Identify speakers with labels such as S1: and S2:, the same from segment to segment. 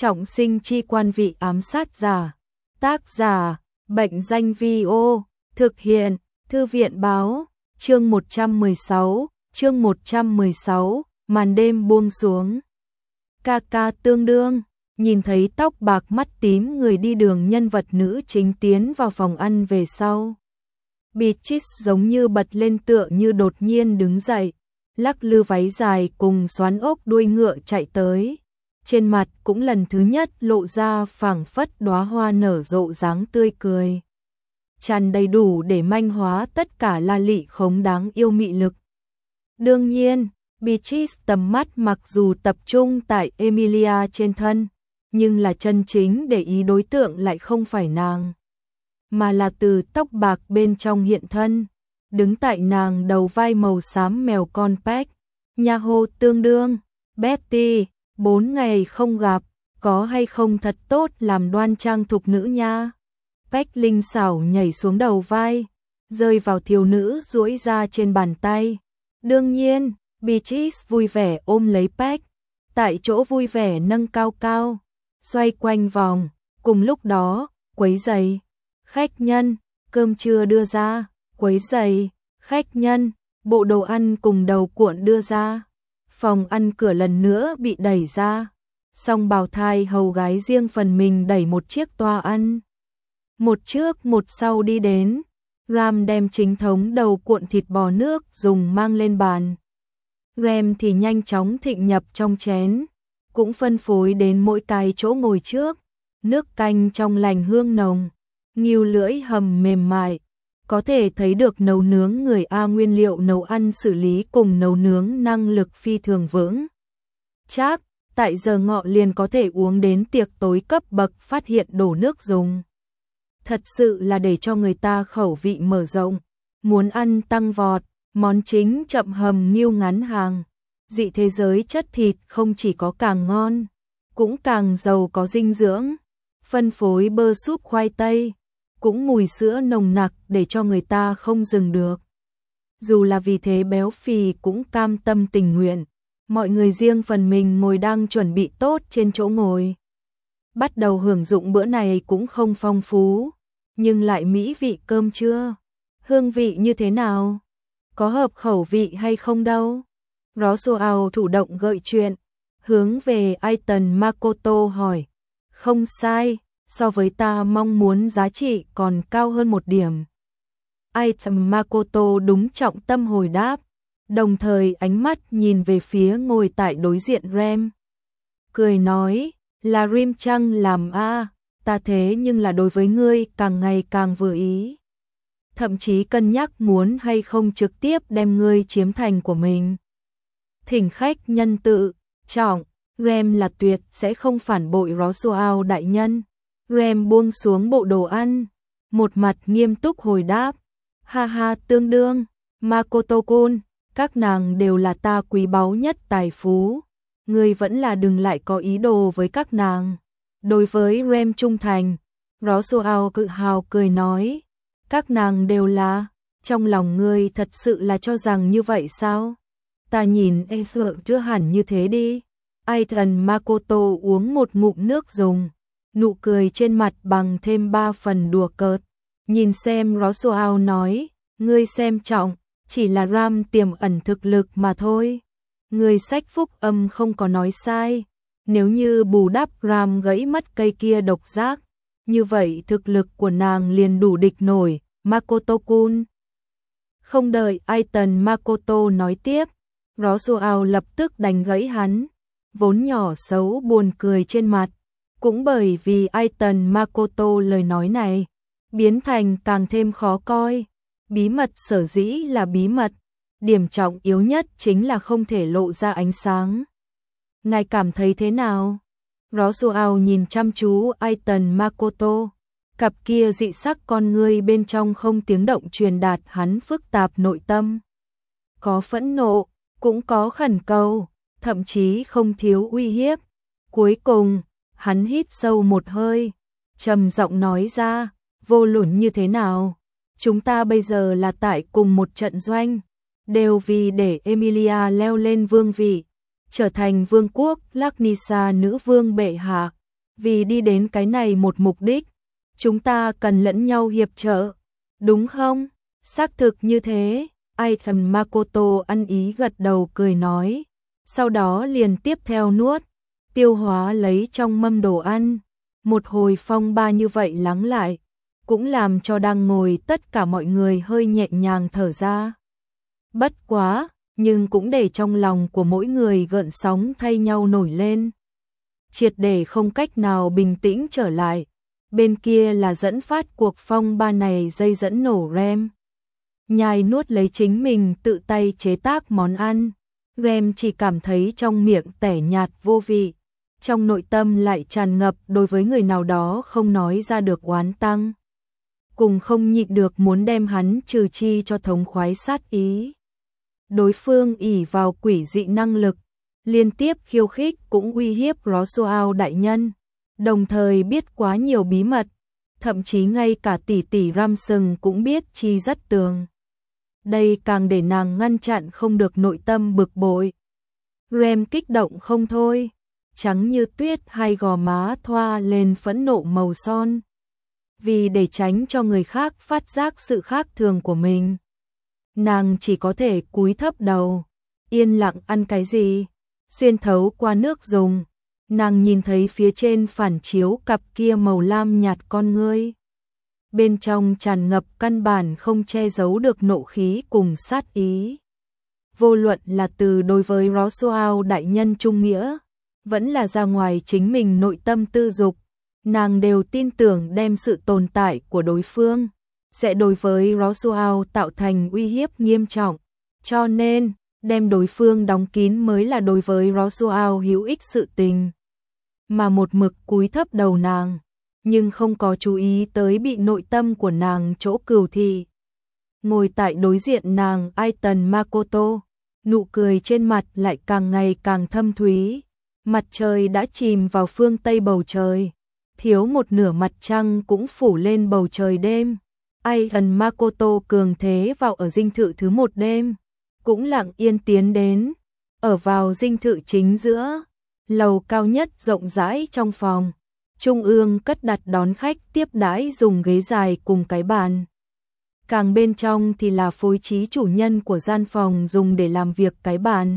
S1: Trọng sinh chi quan vị ám sát giả. Tác giả, Bệnh danh Vi-ô, thực hiện, Thư viện báo, chương 116, màn đêm buông xuống. Ca ca tương đương, nhìn thấy tóc bạc mắt tím người đi đường nhân vật nữ chính tiến vào phòng ăn về sau. Beatrice giống như bật lên tựa như đột nhiên đứng dậy, lắc lư váy dài cùng xoắn ốc đuôi ngựa chạy tới. Trên mặt cũng lần thứ nhất lộ ra phảng phất đóa hoa nở rộ dáng tươi cười. Tràn đầy đủ để manh hóa tất cả la lị khống đáng yêu mị lực. Đương nhiên, Beatrice tầm mắt mặc dù tập trung tại Emilia trên thân, nhưng là chân chính để ý đối tượng lại không phải nàng, mà là từ tóc bạc bên trong hiện thân, đứng tại nàng đầu vai màu xám mèo con Peck. Nha hô tương đương, Betty, 4 ngày không gặp, có hay không thật tốt làm đoan trang thục nữ nha. Peck linh xảo nhảy xuống đầu vai, rơi vào thiếu nữ duỗi ra trên bàn tay. Đương nhiên, Beatrice vui vẻ ôm lấy Peck, tại chỗ vui vẻ nâng cao cao, xoay quanh vòng, cùng lúc đó, quấy giày. Khách nhân, cơm trưa đưa ra, quấy giày, khách nhân, bộ đồ ăn cùng đầu cuộn đưa ra. Phòng ăn cửa lần nữa bị đẩy ra, song bào thai hầu gái riêng phần mình đẩy một chiếc toa ăn. Một trước một sau đi đến, Ram đem chính thống đầu cuộn thịt bò nước dùng mang lên bàn. Rem thì nhanh chóng thịnh nhập trong chén, cũng phân phối đến mỗi cái chỗ ngồi trước. Nước canh trong lành hương nồng, nghêu lưỡi hầm mềm mại, có thể thấy được nấu nướng người A nguyên liệu nấu ăn xử lý cùng nấu nướng năng lực phi thường vững chắc, tại giờ ngọ liền có thể uống đến tiệc tối cấp bậc phát hiện đổ nước dùng. Thật sự là để cho người ta khẩu vị mở rộng, muốn ăn tăng vọt, món chính chậm hầm nghêu ngắn hàng. Dị thế giới chất thịt không chỉ có càng ngon, cũng càng giàu có dinh dưỡng, phân phối bơ súp khoai tây, cũng mùi sữa nồng nặc để cho người ta không dừng được. Dù là vì thế béo phì cũng cam tâm tình nguyện, mọi người riêng phần mình ngồi đang chuẩn bị tốt trên chỗ ngồi. Bắt đầu hưởng dụng bữa này cũng không phong phú, nhưng lại mỹ vị cơm trưa. Hương vị như thế nào? Có hợp khẩu vị hay không đâu? Roswell chủ động gợi chuyện, hướng về Aiton Makoto hỏi. Không sai, so với ta mong muốn giá trị còn cao hơn một điểm. Aiton Makoto đúng trọng tâm hồi đáp, đồng thời ánh mắt nhìn về phía ngồi tại đối diện Rem. Cười nói, là Rim chăng làm a? Ta thế nhưng là đối với ngươi càng ngày càng vừa ý. Thậm chí cân nhắc muốn hay không trực tiếp đem ngươi chiếm thành của mình. Thỉnh khách nhân tự trọng, Rem là tuyệt sẽ không phản bội Roswell đại nhân. Rem buông xuống bộ đồ ăn, một mặt nghiêm túc hồi đáp. Ha ha tương đương, Makoto-kun, các nàng đều là ta quý báu nhất tài phú. Ngươi vẫn là đừng lại có ý đồ với các nàng. Đối với Rem trung thành, Roswell tự hào cười nói. Các nàng đều là, trong lòng ngươi thật sự là cho rằng như vậy sao? Ta nhìn em sợ chưa hẳn như thế đi. Aiton Makoto uống một ngụm nước dùng, nụ cười trên mặt bằng thêm 3 phần đùa cợt. Nhìn xem Roswell nói, ngươi xem trọng, chỉ là Ram tiềm ẩn thực lực mà thôi. Ngươi sách phúc âm không có nói sai. Nếu như bù đắp Ram gãy mất cây kia độc giác, như vậy thực lực của nàng liền đủ địch nổi, Makoto-kun. Không đợi Aiton Makoto nói tiếp, Roswell lập tức đánh gãy hắn, vốn nhỏ xấu buồn cười trên mặt, cũng bởi vì Aiton Makoto lời nói này, biến thành càng thêm khó coi. Bí mật sở dĩ là bí mật, điểm trọng yếu nhất chính là không thể lộ ra ánh sáng. Ngài cảm thấy thế nào? Roswell nhìn chăm chú Aiton Makoto, cặp kia dị sắc con ngươi bên trong không tiếng động truyền đạt hắn phức tạp nội tâm. Có phẫn nộ, cũng có khẩn cầu, thậm chí không thiếu uy hiếp. Cuối cùng, hắn hít sâu một hơi, trầm giọng nói ra, vô luận như thế nào, chúng ta bây giờ là tại cùng một trận doanh, đều vì để Emilia leo lên vương vị, trở thành vương quốc Laknisa nữ vương bệ hạ. Vì đi đến cái này một mục đích, chúng ta cần lẫn nhau hiệp trợ, đúng không? Xác thực như thế, Aitan Makoto ăn ý gật đầu cười nói, sau đó liền tiếp theo nuốt, tiêu hóa lấy trong mâm đồ ăn. Một hồi phong ba như vậy lắng lại, cũng làm cho đang ngồi tất cả mọi người hơi nhẹ nhàng thở ra. Bất quá, nhưng cũng để trong lòng của mỗi người gợn sóng thay nhau nổi lên. Triệt để không cách nào bình tĩnh trở lại. Bên kia là dẫn phát cuộc phong ba này dây dẫn nổ Rem. Nhai nuốt lấy chính mình tự tay chế tác món ăn. Rem chỉ cảm thấy trong miệng tẻ nhạt vô vị. Trong nội tâm lại tràn ngập đối với người nào đó không nói ra được oán tăng. Cùng không nhịn được muốn đem hắn trừ chi cho thống khoái sát ý. Đối phương ỷ vào quỷ dị năng lực, liên tiếp khiêu khích cũng uy hiếp Roswell đại nhân, đồng thời biết quá nhiều bí mật, thậm chí ngay cả tỷ tỷ Ramsung cũng biết chi rất tường. Đây càng để nàng ngăn chặn không được nội tâm bực bội. Rem kích động không thôi, trắng như tuyết hai gò má thoa lên phẫn nộ màu son. Vì để tránh cho người khác phát giác sự khác thường của mình, nàng chỉ có thể cúi thấp đầu, yên lặng ăn cái gì. Xuyên thấu qua nước dùng, nàng nhìn thấy phía trên phản chiếu cặp kia màu lam nhạt con ngươi. Bên trong tràn ngập căn bản không che giấu được nộ khí cùng sát ý. Vô luận là từ đối với Roswell đại nhân trung nghĩa, vẫn là ra ngoài chính mình nội tâm tư dục, nàng đều tin tưởng đem sự tồn tại của đối phương sẽ đối với Roswell tạo thành uy hiếp nghiêm trọng, cho nên đem đối phương đóng kín mới là đối với Roswell hữu ích sự tình. Mà một mực cúi thấp đầu nàng, nhưng không có chú ý tới bị nội tâm của nàng chỗ cừu thị. Ngồi tại đối diện nàng Aitan Makoto, nụ cười trên mặt lại càng ngày càng thâm thúy. Mặt trời đã chìm vào phương tây bầu trời, thiếu một nửa mặt trăng cũng phủ lên bầu trời đêm. Aitan Makoto cường thế vào ở dinh thự thứ một đêm, cũng lặng yên tiến đến, ở vào dinh thự chính giữa, lầu cao nhất rộng rãi trong phòng, trung ương cất đặt đón khách tiếp đãi dùng ghế dài cùng cái bàn. Càng bên trong thì là phối trí chủ nhân của gian phòng dùng để làm việc cái bàn.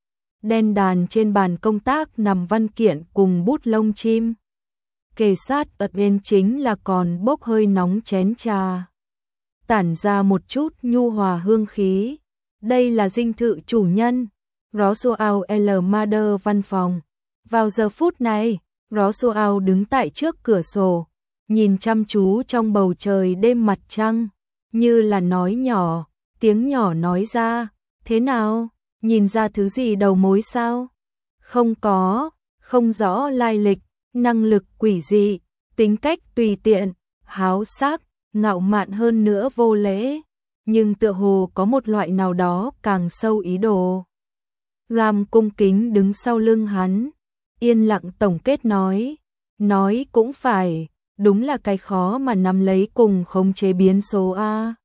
S1: Đen đàn trên bàn công tác nằm văn kiện cùng bút lông chim. Kề sát ở bên chính là còn bốc hơi nóng chén trà, tản ra một chút nhu hòa hương khí. Đây là dinh thự chủ nhân, Roswell L. Mather văn phòng. Vào giờ phút này, Roswell đứng tại trước cửa sổ, nhìn chăm chú trong bầu trời đêm mặt trăng, như là nói nhỏ, tiếng nhỏ nói ra, thế nào, nhìn ra thứ gì đầu mối sao? Không có, không rõ lai lịch, năng lực quỷ dị, tính cách tùy tiện, háo sắc, ngạo mạn hơn nữa vô lễ, nhưng tựa hồ có một loại nào đó càng sâu ý đồ. Ram cung kính đứng sau lưng hắn, yên lặng tổng kết nói cũng phải, đúng là cái khó mà nắm lấy cùng khống chế biến số a.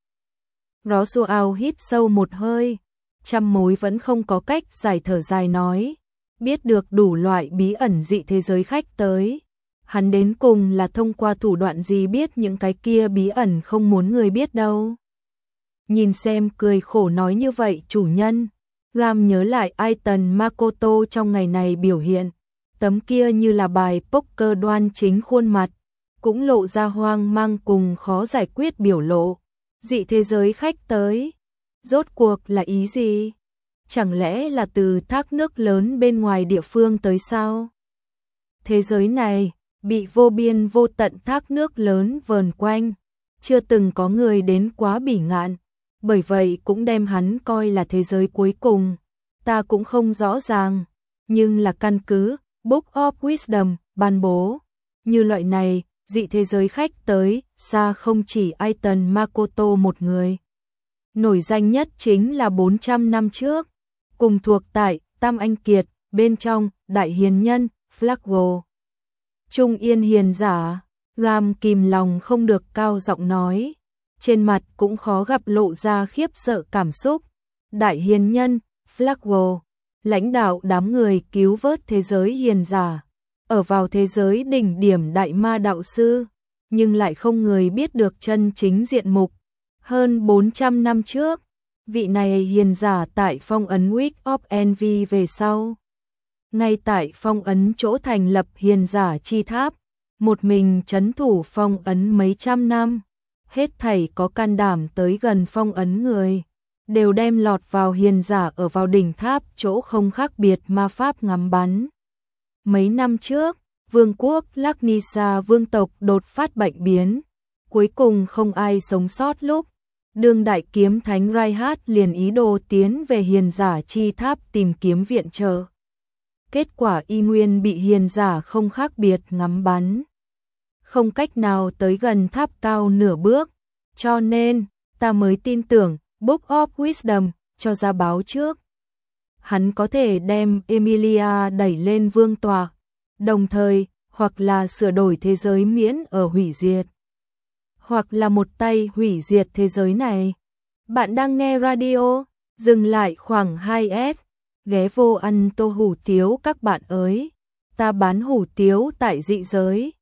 S1: Roswell hít sâu một hơi, trăm mối vẫn không có cách giải, thở dài nói, biết được đủ loại bí ẩn dị thế giới khách tới. Hắn đến cùng là thông qua thủ đoạn gì biết những cái kia bí ẩn không muốn người biết đâu. Nhìn xem cười khổ nói như vậy chủ nhân, Ram nhớ lại Aitan Makoto trong ngày này biểu hiện, tấm kia như là bài poker đoan chính khuôn mặt, cũng lộ ra hoang mang cùng khó giải quyết biểu lộ. Dị thế giới khách tới, rốt cuộc là ý gì? Chẳng lẽ là từ thác nước lớn bên ngoài địa phương tới sao? Thế giới này bị vô biên vô tận thác nước lớn vờn quanh, chưa từng có người đến quá bỉ ngạn, bởi vậy cũng đem hắn coi là thế giới cuối cùng. Ta cũng không rõ ràng, nhưng là căn cứ Book of Wisdom ban bố, như loại này, dị thế giới khách tới, xa không chỉ Aitan Makoto một người. Nổi danh nhất chính là 400 năm trước, cùng thuộc tại Tam Anh Kiệt, bên trong, Đại Hiền Nhân, Flaggo. Trung Yên Hiền Giả, Ram kìm lòng không được cao giọng nói, trên mặt cũng khó gặp lộ ra khiếp sợ cảm xúc. Đại Hiền Nhân, Flaggo, lãnh đạo đám người cứu vớt thế giới hiền giả, ở vào thế giới đỉnh điểm đại ma đạo sư, nhưng lại không người biết được chân chính diện mục. Hơn 400 năm trước, vị này hiền giả tại phong ấn Week of Envy về sau. Ngay tại phong ấn chỗ thành lập hiền giả chi tháp, một mình trấn thủ phong ấn mấy trăm năm, hết thảy có can đảm tới gần phong ấn người, đều đem lọt vào hiền giả ở vào đỉnh tháp chỗ không khác biệt ma pháp ngắm bắn. Mấy năm trước, vương quốc Laknisa vương tộc đột phát bệnh biến, cuối cùng không ai sống sót lúc. Đương đại kiếm thánh Raihat liền ý đồ tiến về hiền giả chi tháp tìm kiếm viện trợ. Kết quả y nguyên bị hiền giả không khác biệt ngắm bắn. Không cách nào tới gần tháp cao nửa bước, cho nên ta mới tin tưởng Book of Wisdom cho ra báo trước. Hắn có thể đem Emilia đẩy lên vương tọa, đồng thời hoặc là sửa đổi thế giới miễn ở hủy diệt, hoặc là một tay hủy diệt thế giới này. Bạn đang nghe radio, dừng lại khoảng 2S, ghé vô ăn tô hủ tiếu các bạn ơi. Ta bán hủ tiếu tại dị giới.